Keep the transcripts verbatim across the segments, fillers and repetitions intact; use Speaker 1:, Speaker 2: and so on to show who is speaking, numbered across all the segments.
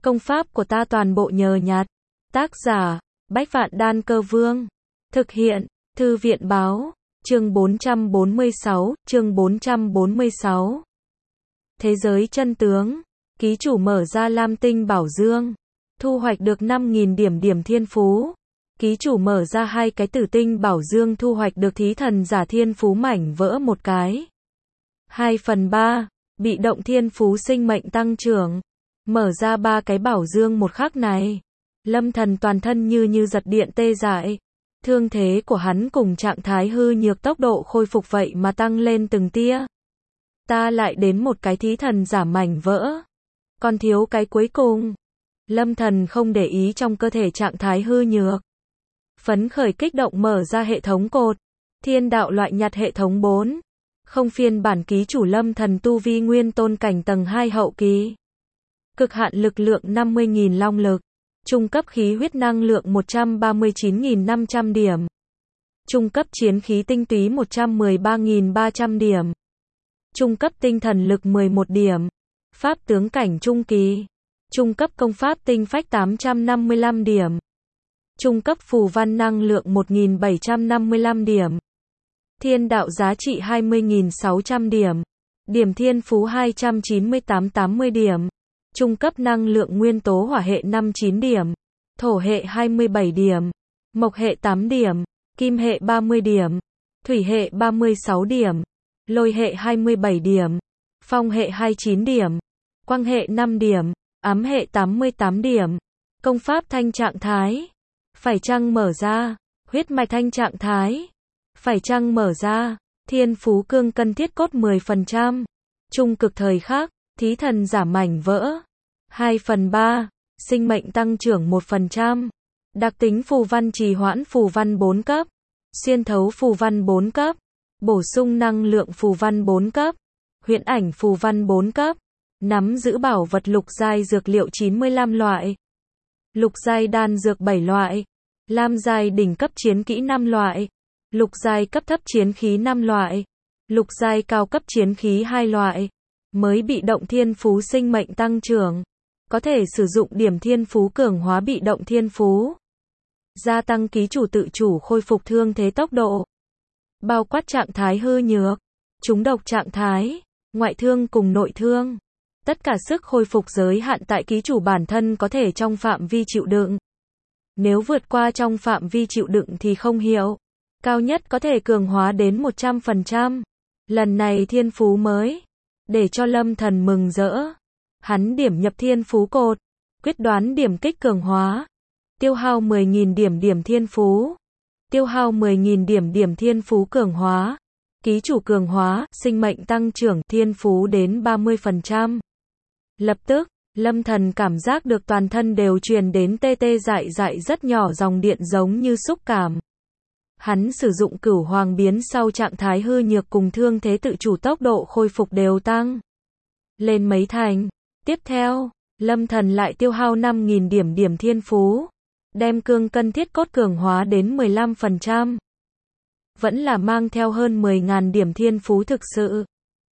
Speaker 1: Công pháp của ta toàn bộ nhờ nhặt. Tác giả, Bách Vạn Đan Cơ Vương. Thực hiện, Thư viện Báo. Chương bốn trăm bốn mươi sáu, chương bốn trăm bốn mươi sáu. Thế giới chân tướng. Ký chủ mở ra Lam Tinh Bảo Dương. Thu hoạch được năm nghìn điểm điểm thiên phú. Ký chủ mở ra hai cái Tử Tinh Bảo Dương, thu hoạch được Thí Thần Giả thiên phú mảnh vỡ một cái. hai phần ba. Bị động thiên phú sinh mệnh tăng trưởng. Mở ra ba cái Bảo Dương một khắc này, Lâm Thần toàn thân như như giật điện tê dại. Thương thế của hắn cùng trạng thái hư nhược tốc độ khôi phục vậy mà tăng lên từng tia. Ta lại đến một cái Thí Thần Giả mảnh vỡ. Còn thiếu cái cuối cùng. Lâm Thần không để ý trong cơ thể trạng thái hư nhược. Phấn khởi kích động mở ra hệ thống cột. Thiên đạo loại nhặt hệ thống bốn. Không phiên bản ký chủ Lâm Thần tu vi nguyên tôn cảnh tầng hai hậu kỳ. Cực hạn lực lượng năm mươi nghìn long lực. Trung cấp khí huyết năng lượng một trăm ba mươi chín nghìn năm trăm điểm. Trung cấp chiến khí tinh túy một trăm mười ba nghìn ba trăm điểm. Trung cấp tinh thần lực mười một điểm. Pháp tướng cảnh trung kỳ. Trung cấp công pháp tinh phách tám trăm năm mươi lăm điểm. Trung cấp phù văn năng lượng một nghìn bảy trăm năm mươi lăm điểm. Thiên đạo giá trị hai mươi nghìn sáu trăm điểm. Điểm thiên phú hai trăm chín mươi tám tám mươi điểm. Trung cấp năng lượng nguyên tố hỏa hệ năm mươi chín điểm. Thổ hệ hai mươi bảy điểm. Mộc hệ tám điểm. Kim hệ ba mươi điểm. Thủy hệ ba mươi sáu điểm. Lôi hệ hai mươi bảy điểm. Phong hệ hai mươi chín điểm. Quang hệ năm điểm. Ám hệ tám mươi tám điểm. Công pháp thanh trạng thái. Phải chăng mở ra. Huyết mạch thanh trạng thái. Phải chăng mở ra. Thiên phú cương cân thiết cốt mười phần trăm. Trung cực thời khắc. Thí thần giả mảnh vỡ. hai phần ba. Sinh mệnh tăng trưởng một phần trăm. Đặc tính phù văn trì hoãn phù văn bốn cấp. Xuyên thấu phù văn bốn cấp. Bổ sung năng lượng phù văn bốn cấp. Huyễn ảnh phù văn bốn cấp. Nắm giữ bảo vật lục giai dược liệu chín mươi lăm loại. Lục giai đan dược bảy loại. Lam giai đỉnh cấp chiến kỹ năm loại. Lục giai cấp thấp chiến khí năm loại. Lục giai cao cấp chiến khí hai loại. Mới bị động thiên phú sinh mệnh tăng trưởng. Có thể sử dụng điểm thiên phú cường hóa bị động thiên phú. Gia tăng ký chủ tự chủ khôi phục thương thế tốc độ. Bao quát trạng thái hư nhược, trúng độc trạng thái, ngoại thương cùng nội thương. Tất cả sức khôi phục giới hạn tại ký chủ bản thân có thể trong phạm vi chịu đựng. Nếu vượt qua trong phạm vi chịu đựng thì không hiệu. Cao nhất có thể cường hóa đến một trăm phần trăm. Lần này thiên phú mới. Để cho Lâm Thần mừng rỡ. Hắn điểm nhập thiên phú cột. Quyết đoán điểm kích cường hóa. Tiêu hao mười nghìn điểm điểm thiên phú. Tiêu hao mười nghìn điểm điểm thiên phú cường hóa. Ký chủ cường hóa, sinh mệnh tăng trưởng thiên phú đến ba mươi phần trăm. Lập tức, Lâm Thần cảm giác được toàn thân đều truyền đến tê tê dại dại rất nhỏ dòng điện giống như xúc cảm. Hắn sử dụng cửu hoàng biến sau trạng thái hư nhược cùng thương thế tự chủ tốc độ khôi phục đều tăng lên mấy thành. Tiếp theo, Lâm Thần lại tiêu hao năm nghìn điểm điểm thiên phú. Đem cương cân thiết cốt cường hóa đến mười lăm phần trăm. Vẫn là mang theo hơn mười nghìn điểm thiên phú thực sự.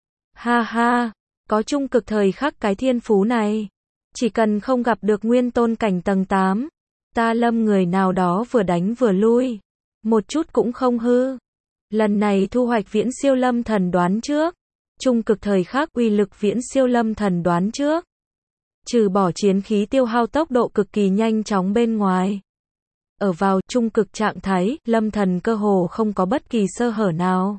Speaker 1: Ha ha, có trung cực thời khắc cái thiên phú này. Chỉ cần không gặp được nguyên tôn cảnh tầng tám. Ta Lâm người nào đó vừa đánh vừa lui. Một chút cũng không hư. Lần này thu hoạch viễn siêu Lâm Thần đoán trước. Trung cực thời khắc uy lực viễn siêu Lâm Thần đoán trước. Trừ bỏ chiến khí tiêu hao tốc độ cực kỳ nhanh chóng bên ngoài. Ở vào trung cực trạng thái, Lâm Thần cơ hồ không có bất kỳ sơ hở nào.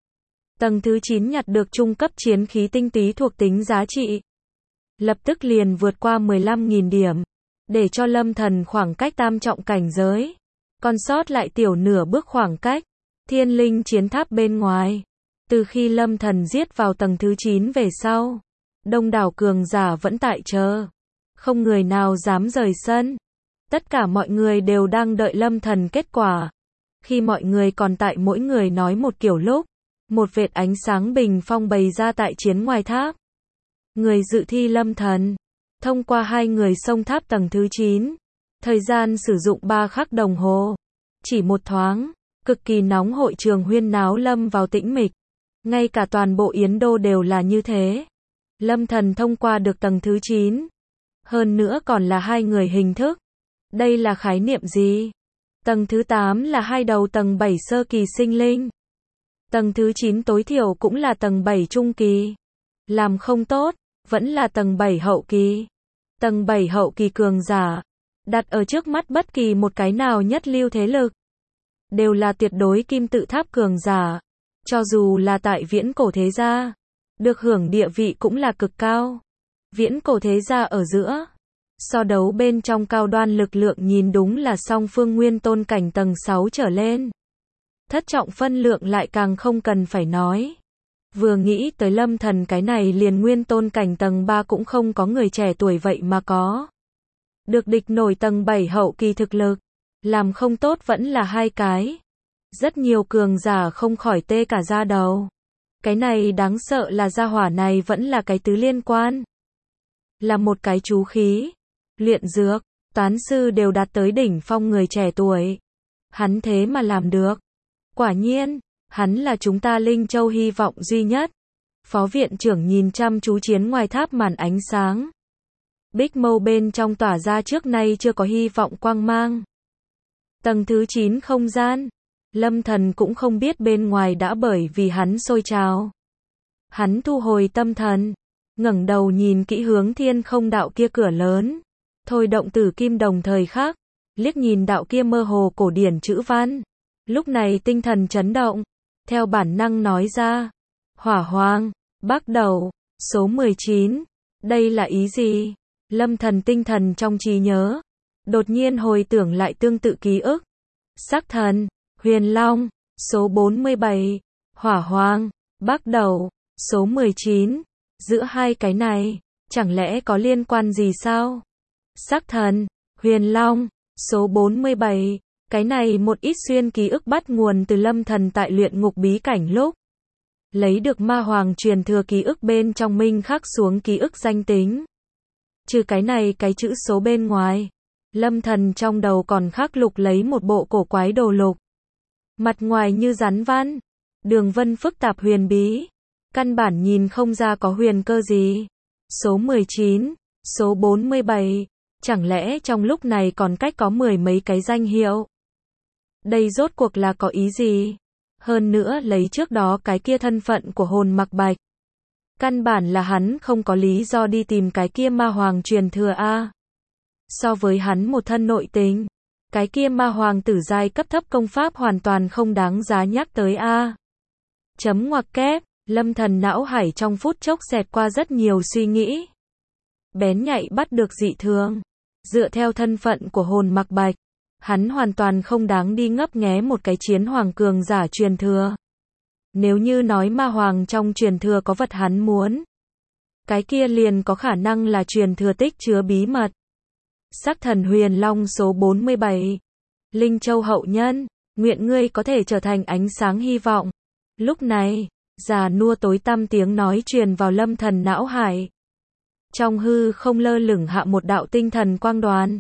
Speaker 1: Tầng thứ chín nhặt được trung cấp chiến khí tinh túy thuộc tính giá trị. Lập tức liền vượt qua mười lăm nghìn điểm. Để cho Lâm Thần khoảng cách tam trọng cảnh giới. Còn sót lại tiểu nửa bước khoảng cách. Thiên linh chiến tháp bên ngoài. Từ khi Lâm Thần giết vào tầng thứ chín về sau. Đông đảo cường giả vẫn tại chờ. Không người nào dám rời sân. Tất cả mọi người đều đang đợi Lâm Thần kết quả. Khi mọi người còn tại mỗi người nói một kiểu lúc. Một vệt ánh sáng bình phong bày ra tại chiến ngoài tháp. Người dự thi Lâm Thần. Thông qua hai người xông tháp tầng thứ chín. Thời gian sử dụng ba khắc đồng hồ. Chỉ một thoáng. Cực kỳ nóng hội trường huyên náo lâm vào tĩnh mịch. Ngay cả toàn bộ Yến Đô đều là như thế. Lâm Thần thông qua được tầng thứ chín. Hơn nữa còn là hai người hình thức. Đây là khái niệm gì? Tầng thứ tám là hai đầu tầng bảy sơ kỳ sinh linh. Tầng thứ chín tối thiểu cũng là tầng bảy trung kỳ. Làm không tốt, vẫn là tầng bảy hậu kỳ. Tầng bảy hậu kỳ cường giả, đặt ở trước mắt bất kỳ một cái nào nhất lưu thế lực, đều là tuyệt đối kim tự tháp cường giả. Cho dù là tại viễn cổ thế gia, được hưởng địa vị cũng là cực cao. Viễn cổ thế gia ở giữa, so đấu bên trong cao đoan lực lượng nhìn đúng là song phương nguyên tôn cảnh tầng sáu trở lên. Thất trọng phân lượng lại càng không cần phải nói. Vừa nghĩ tới Lâm Thần cái này liền nguyên tôn cảnh tầng ba cũng không có người trẻ tuổi vậy mà có. Được địch nổi tầng bảy hậu kỳ thực lực. Làm không tốt vẫn là hai cái. Rất nhiều cường giả không khỏi tê cả da đầu. Cái này đáng sợ là gia hỏa này vẫn là cái tứ liên quan. Là một cái chú khí. Luyện dược, toán sư đều đạt tới đỉnh phong người trẻ tuổi. Hắn thế mà làm được. Quả nhiên, hắn là chúng ta Linh Châu hy vọng duy nhất. Phó viện trưởng nhìn chăm chú chiến ngoài tháp màn ánh sáng. Bích mâu bên trong tỏa ra trước nay chưa có hy vọng quang mang. Tầng thứ chín không gian. Lâm Thần cũng không biết bên ngoài đã bởi vì hắn sôi trào. Hắn thu hồi tâm thần, ngẩng đầu nhìn kỹ hướng thiên không đạo kia cửa lớn. Thôi động tử kim đồng thời khắc, liếc nhìn đạo kia mơ hồ cổ điển chữ văn. Lúc này tinh thần chấn động, theo bản năng nói ra. Hỏa hoang, bắt đầu, số mười chín. Đây là ý gì? Lâm Thần tinh thần trong trí nhớ, đột nhiên hồi tưởng lại tương tự ký ức. Sắc thần, Huyền Long, số bốn mươi bảy. Hỏa hoang, bắt đầu, số mười chín. Giữa hai cái này, chẳng lẽ có liên quan gì sao? Sắc thần, Huyền Long, số bốn mươi bảy. Cái này một ít xuyên ký ức bắt nguồn từ Lâm Thần tại luyện ngục bí cảnh lúc lấy được ma hoàng truyền thừa ký ức bên trong minh khắc xuống ký ức danh tính. Trừ cái này cái chữ số bên ngoài, Lâm Thần trong đầu còn khắc lục lấy một bộ cổ quái đồ lục. Mặt ngoài như rắn văn, đường vân phức tạp huyền bí, căn bản nhìn không ra có huyền cơ gì. Số mười chín, số bốn mươi bảy, chẳng lẽ trong lúc này còn cách có mười mấy cái danh hiệu? Đây rốt cuộc là có ý gì? Hơn nữa lấy trước đó cái kia thân phận của hồn mặc bạch. Căn bản là hắn không có lý do đi tìm cái kia ma hoàng truyền thừa a. So với hắn một thân nội tình, cái kia ma hoàng tử giai cấp thấp công pháp hoàn toàn không đáng giá nhắc tới a. Chấm ngoặc kép, Lâm Thần não hải trong phút chốc xẹt qua rất nhiều suy nghĩ. Bén nhạy bắt được dị thường. Dựa theo thân phận của hồn mặc bạch, hắn hoàn toàn không đáng đi ngấp nghé một cái chiến hoàng cường giả truyền thừa. Nếu như nói ma hoàng trong truyền thừa có vật hắn muốn, cái kia liền có khả năng là truyền thừa tích chứa bí mật. Sắc thần Huyền Long số bốn mươi bảy. Linh Châu hậu nhân, nguyện ngươi có thể trở thành ánh sáng hy vọng. Lúc này, già nua tối tăm tiếng nói truyền vào Lâm Thần não hải. Trong hư không lơ lửng hạ một đạo tinh thần quang đoàn.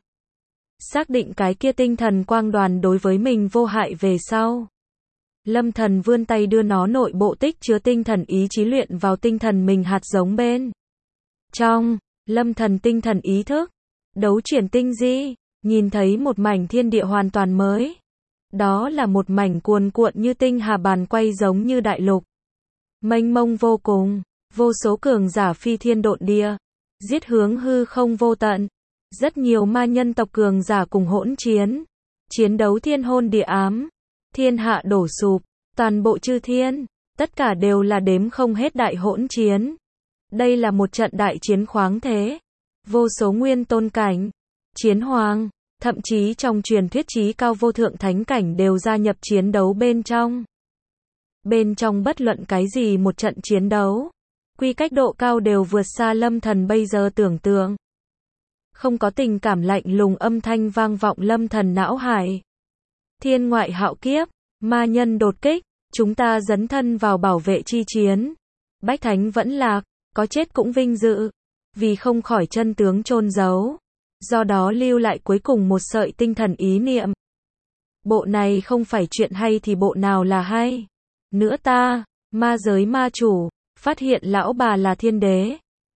Speaker 1: Xác định cái kia tinh thần quang đoàn đối với mình vô hại về sau. Lâm Thần vươn tay đưa nó nội bộ tích chứa tinh thần ý chí luyện vào tinh thần mình hạt giống bên trong. Lâm Thần tinh thần ý thức, đấu chuyển tinh di, nhìn thấy một mảnh thiên địa hoàn toàn mới. Đó là một mảnh cuồn cuộn như tinh hà bàn quay giống như đại lục. Mênh mông vô cùng, vô số cường giả phi thiên độn địa, giết hướng hư không vô tận. Rất nhiều ma nhân tộc cường giả cùng hỗn chiến. Chiến đấu thiên hôn địa ám. Thiên hạ đổ sụp. Toàn bộ chư thiên. Tất cả đều là đếm không hết đại hỗn chiến. Đây là một trận đại chiến khoáng thế. Vô số nguyên tôn cảnh. Chiến hoàng. Thậm chí trong truyền thuyết chí cao vô thượng thánh cảnh đều gia nhập chiến đấu bên trong. Bên trong bất luận cái gì một trận chiến đấu. Quy cách độ cao đều vượt xa Lâm Thần bây giờ tưởng tượng. Không có tình cảm lạnh lùng âm thanh vang vọng Lâm Thần não hải. Thiên ngoại hạo kiếp, ma nhân đột kích, chúng ta dấn thân vào bảo vệ chi chiến. Bách thánh vẫn lạc, có chết cũng vinh dự, vì không khỏi chân tướng chôn giấu. Do đó lưu lại cuối cùng một sợi tinh thần ý niệm. Bộ này không phải chuyện hay thì bộ nào là hay? Nữa ta, ma giới ma chủ, phát hiện lão bà là thiên đế.